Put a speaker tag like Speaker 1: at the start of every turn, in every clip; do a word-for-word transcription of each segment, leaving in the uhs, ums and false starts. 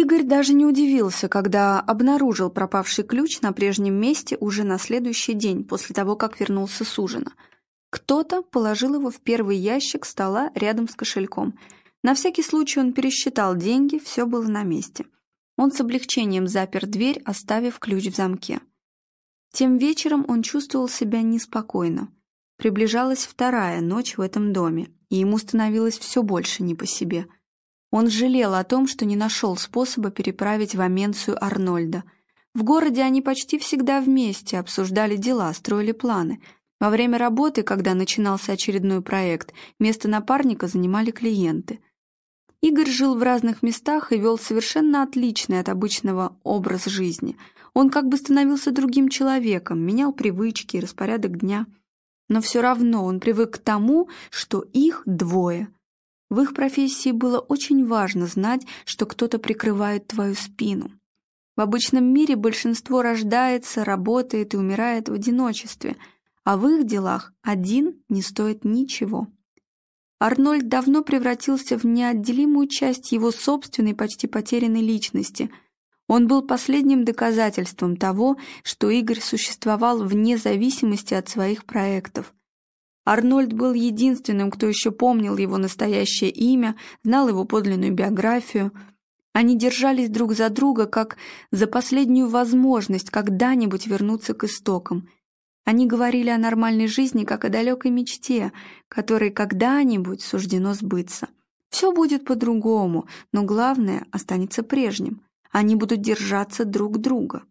Speaker 1: Игорь даже не удивился, когда обнаружил пропавший ключ на прежнем месте уже на следующий день после того, как вернулся с ужина. Кто-то положил его в первый ящик стола рядом с кошельком. На всякий случай он пересчитал деньги, все было на месте. Он с облегчением запер дверь, оставив ключ в замке. Тем вечером он чувствовал себя неспокойно. Приближалась вторая ночь в этом доме, и ему становилось все больше не по себе. Он жалел о том, что не нашел способа переправить в Аменцию Арнольда. В городе они почти всегда вместе обсуждали дела, строили планы. Во время работы, когда начинался очередной проект, место напарника занимали клиенты. Игорь жил в разных местах и вел совершенно отличный от обычного образ жизни. Он как бы становился другим человеком, менял привычки и распорядок дня. Но все равно он привык к тому, что их двое. В их профессии было очень важно знать, что кто-то прикрывает твою спину. В обычном мире большинство рождается, работает и умирает в одиночестве, а в их делах один не стоит ничего. Арнольд давно превратился в неотделимую часть его собственной, почти потерянной личности. Он был последним доказательством того, что Игорь существовал вне зависимости от своих проектов. Арнольд был единственным, кто еще помнил его настоящее имя, знал его подлинную биографию. Они держались друг за друга, как за последнюю возможность когда-нибудь вернуться к истокам. Они говорили о нормальной жизни, как о далекой мечте, которой когда-нибудь суждено сбыться. Все будет по-другому, но главное останется прежним. Они будут держаться друг друга.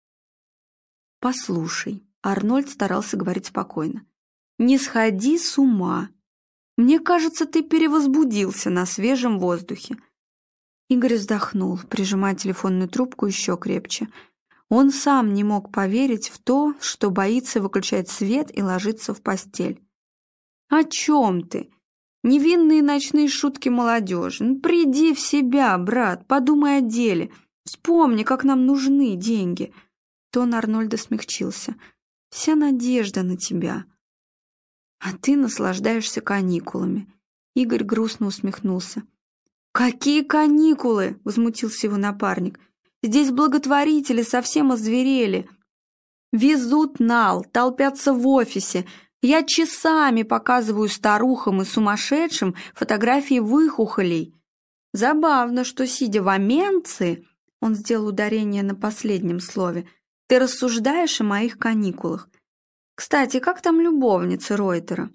Speaker 1: «Послушай», — Арнольд старался говорить спокойно, «не сходи с ума. Мне кажется, ты перевозбудился на свежем воздухе». Игорь вздохнул, прижимая телефонную трубку еще крепче. Он сам не мог поверить в то, что боится выключать свет и ложиться в постель. «О чем ты? Невинные ночные шутки молодежи. Ну, приди в себя, брат, подумай о деле. Вспомни, как нам нужны деньги». Тон Арнольда смягчился. «Вся надежда на тебя. А ты наслаждаешься каникулами». Игорь грустно усмехнулся. «Какие каникулы?» — возмутился его напарник. «Здесь благотворители совсем озверели. Везут нал, толпятся в офисе. Я часами показываю старухам и сумасшедшим фотографии выхухолей. Забавно, что, сидя в Аменции, он сделал ударение на последнем слове, ты рассуждаешь о моих каникулах. Кстати, как там любовница Ройтера?»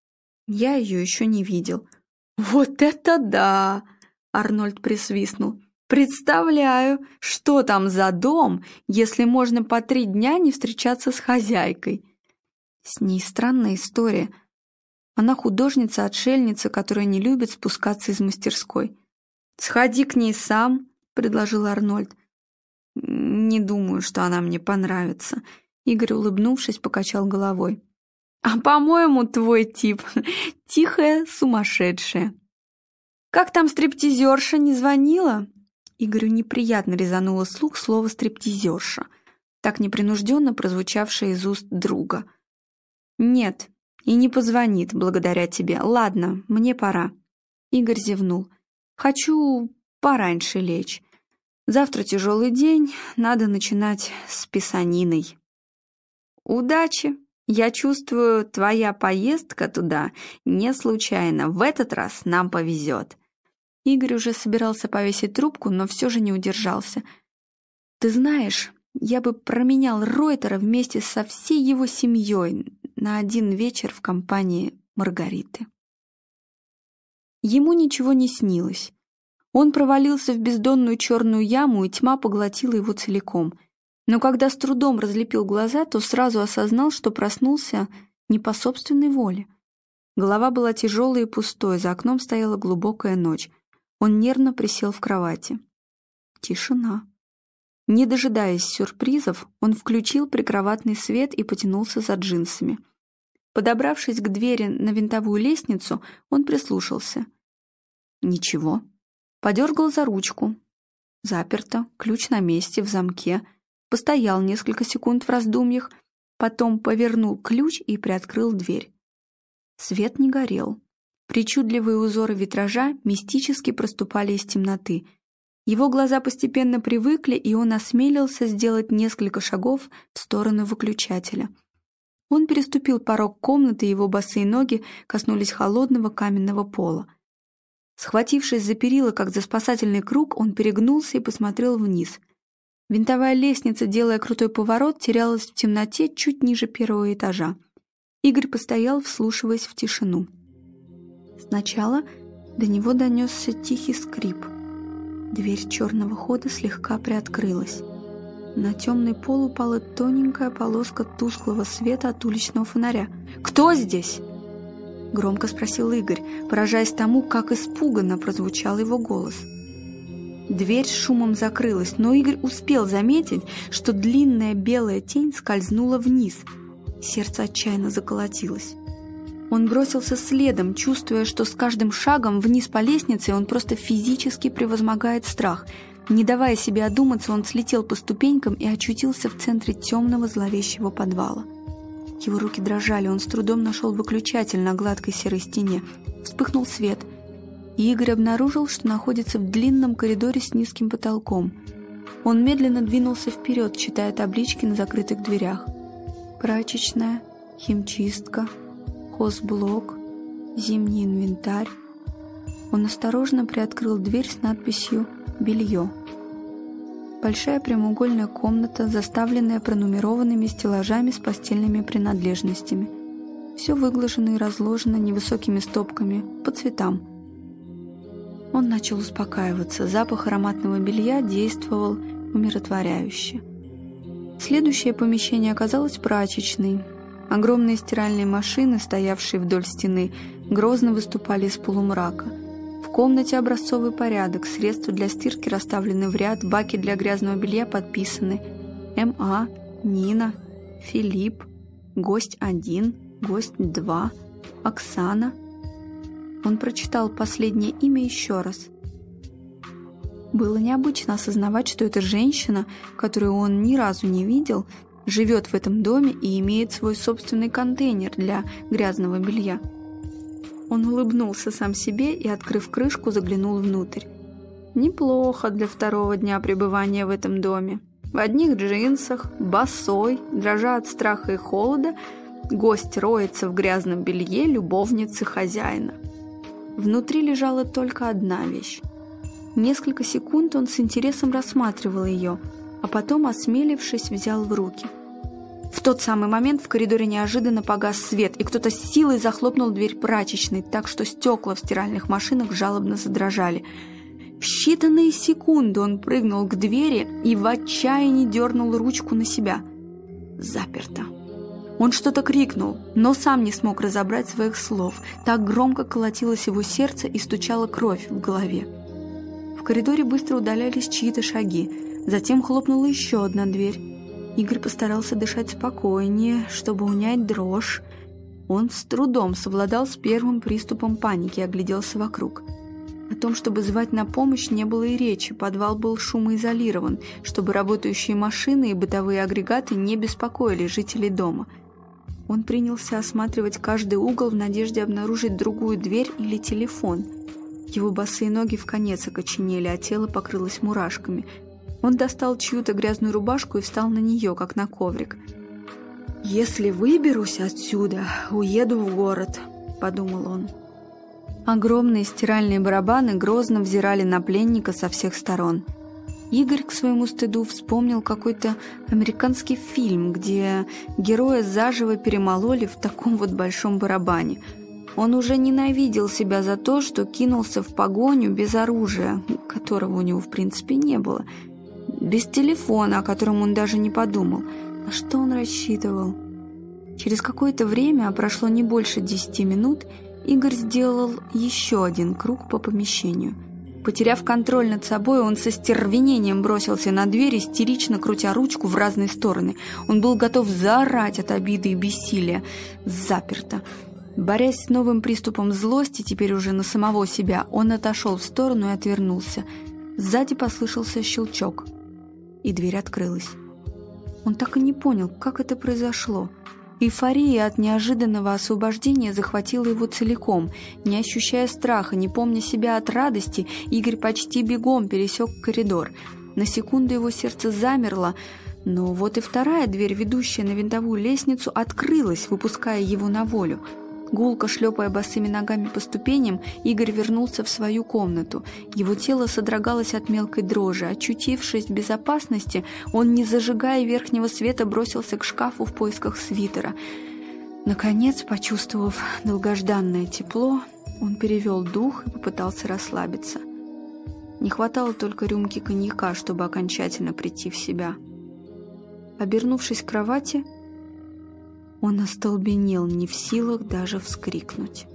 Speaker 1: «Я ее еще не видел». «Вот это да!» — Арнольд присвистнул. «Представляю, что там за дом, если можно по три дня не встречаться с хозяйкой». С ней странная история. Она художница-отшельница, которая не любит спускаться из мастерской. «Сходи к ней сам», — предложил Арнольд. «Не думаю, что она мне понравится». Игорь, улыбнувшись, покачал головой. «А, по-моему, твой тип — тихая сумасшедшая». «Как там стриптизерша, не звонила?» Игорю неприятно резануло слух слово «стриптизерша», так непринужденно прозвучавшее из уст друга. «Нет, и не позвонит благодаря тебе. Ладно, мне пора». Игорь зевнул. «Хочу пораньше лечь. Завтра тяжелый день, надо начинать с писаниной». «Удачи! Я чувствую, твоя поездка туда не случайна. В этот раз нам повезет». Игорь уже собирался повесить трубку, но все же не удержался. «Ты знаешь, я бы променял Ройтера вместе со всей его семьей на один вечер в компании Маргариты». Ему ничего не снилось. Он провалился в бездонную черную яму, и тьма поглотила его целиком. Но когда с трудом разлепил глаза, то сразу осознал, что проснулся не по собственной воле. Голова была тяжелой и пустой, за окном стояла глубокая ночь. Он нервно присел в кровати. Тишина. Не дожидаясь сюрпризов, он включил прикроватный свет и потянулся за джинсами. Подобравшись к двери на винтовую лестницу, он прислушался. Ничего. Подергал за ручку. Заперто, ключ на месте, в замке. Постоял несколько секунд в раздумьях, потом повернул ключ и приоткрыл дверь. Свет не горел. Причудливые узоры витража мистически проступали из темноты. Его глаза постепенно привыкли, и он осмелился сделать несколько шагов в сторону выключателя. Он переступил порог комнаты, и его босые ноги коснулись холодного каменного пола. Схватившись за перила, как за спасательный круг, он перегнулся и посмотрел вниз. Винтовая лестница, делая крутой поворот, терялась в темноте чуть ниже первого этажа. Игорь постоял, вслушиваясь в тишину. Сначала до него донесся тихий скрип. Дверь черного хода слегка приоткрылась. На темный пол упала тоненькая полоска тусклого света от уличного фонаря. «Кто здесь?» — громко спросил Игорь, поражаясь тому, как испуганно прозвучал его голос. Дверь с шумом закрылась, но Игорь успел заметить, что длинная белая тень скользнула вниз. Сердце отчаянно заколотилось. Он бросился следом, чувствуя, что с каждым шагом вниз по лестнице он просто физически превозмогает страх. Не давая себе одуматься, он слетел по ступенькам и очутился в центре темного зловещего подвала. Его руки дрожали, он с трудом нашел выключатель на гладкой серой стене. Вспыхнул свет, и Игорь обнаружил, что находится в длинном коридоре с низким потолком. Он медленно двинулся вперед, читая таблички на закрытых дверях. Прачечная, химчистка, хозблок, зимний инвентарь. Он осторожно приоткрыл дверь с надписью «Белье». Большая прямоугольная комната, заставленная пронумерованными стеллажами с постельными принадлежностями. Все выглажено и разложено невысокими стопками, по цветам. Он начал успокаиваться. Запах ароматного белья действовал умиротворяюще. Следующее помещение оказалось прачечной. Огромные стиральные машины, стоявшие вдоль стены, грозно выступали из полумрака. В комнате образцовый порядок, средства для стирки расставлены в ряд, баки для грязного белья подписаны М А, Нина, Филипп, гость один, гость два, Оксана. Он прочитал последнее имя еще раз. Было необычно осознавать, что эта женщина, которую он ни разу не видел, живет в этом доме и имеет свой собственный контейнер для грязного белья. Он улыбнулся сам себе и, открыв крышку, заглянул внутрь. Неплохо для второго дня пребывания в этом доме. В одних джинсах, босой, дрожа от страха и холода, гость роется в грязном белье любовницы хозяина. Внутри лежала только одна вещь. Несколько секунд он с интересом рассматривал ее, а потом, осмелившись, взял в руки. В тот самый момент в коридоре неожиданно погас свет, и кто-то с силой захлопнул дверь прачечной, так что стекла в стиральных машинах жалобно задрожали. В считанные секунды он прыгнул к двери и в отчаянии дернул ручку на себя. Заперто. Он что-то крикнул, но сам не смог разобрать своих слов. Так громко колотилось его сердце и стучала кровь в голове. В коридоре быстро удалялись чьи-то шаги. Затем хлопнула еще одна дверь. Игорь постарался дышать спокойнее, чтобы унять дрожь. Он с трудом совладал с первым приступом паники и огляделся вокруг. О том, чтобы звать на помощь, не было и речи. Подвал был шумоизолирован, чтобы работающие машины и бытовые агрегаты не беспокоили жителей дома. Он принялся осматривать каждый угол в надежде обнаружить другую дверь или телефон. Его босые ноги вконец окоченели, а тело покрылось мурашками. Он достал чью-то грязную рубашку и встал на нее, как на коврик. «Если выберусь отсюда, уеду в город», — подумал он. Огромные стиральные барабаны грозно взирали на пленника со всех сторон. Игорь, к своему стыду, вспомнил какой-то американский фильм, где героя заживо перемололи в таком вот большом барабане. Он уже ненавидел себя за то, что кинулся в погоню без оружия, которого у него в принципе не было, без телефона, о котором он даже не подумал. На что он рассчитывал? Через какое-то время, а прошло не больше десяти минут, Игорь сделал еще один круг по помещению. Потеряв контроль над собой, он со стервенением бросился на дверь, истерично крутя ручку в разные стороны. Он был готов заорать от обиды и бессилия. Заперто. Борясь с новым приступом злости, теперь уже на самого себя, он отошел в сторону и отвернулся. Сзади послышался щелчок, и дверь открылась. Он так и не понял, как это произошло. Эйфория от неожиданного освобождения захватила его целиком. Не ощущая страха, не помня себя от радости, Игорь почти бегом пересек коридор. На секунду его сердце замерло, но вот и вторая дверь, ведущая на винтовую лестницу, открылась, выпуская его на волю. Гулко шлепая босыми ногами по ступеням, Игорь вернулся в свою комнату. Его тело содрогалось от мелкой дрожи. Очутившись в безопасности, он, не зажигая верхнего света, бросился к шкафу в поисках свитера. Наконец, почувствовав долгожданное тепло, он перевел дух и попытался расслабиться. Не хватало только рюмки коньяка, чтобы окончательно прийти в себя. Обернувшись к кровати, он остолбенел, не в силах даже вскрикнуть.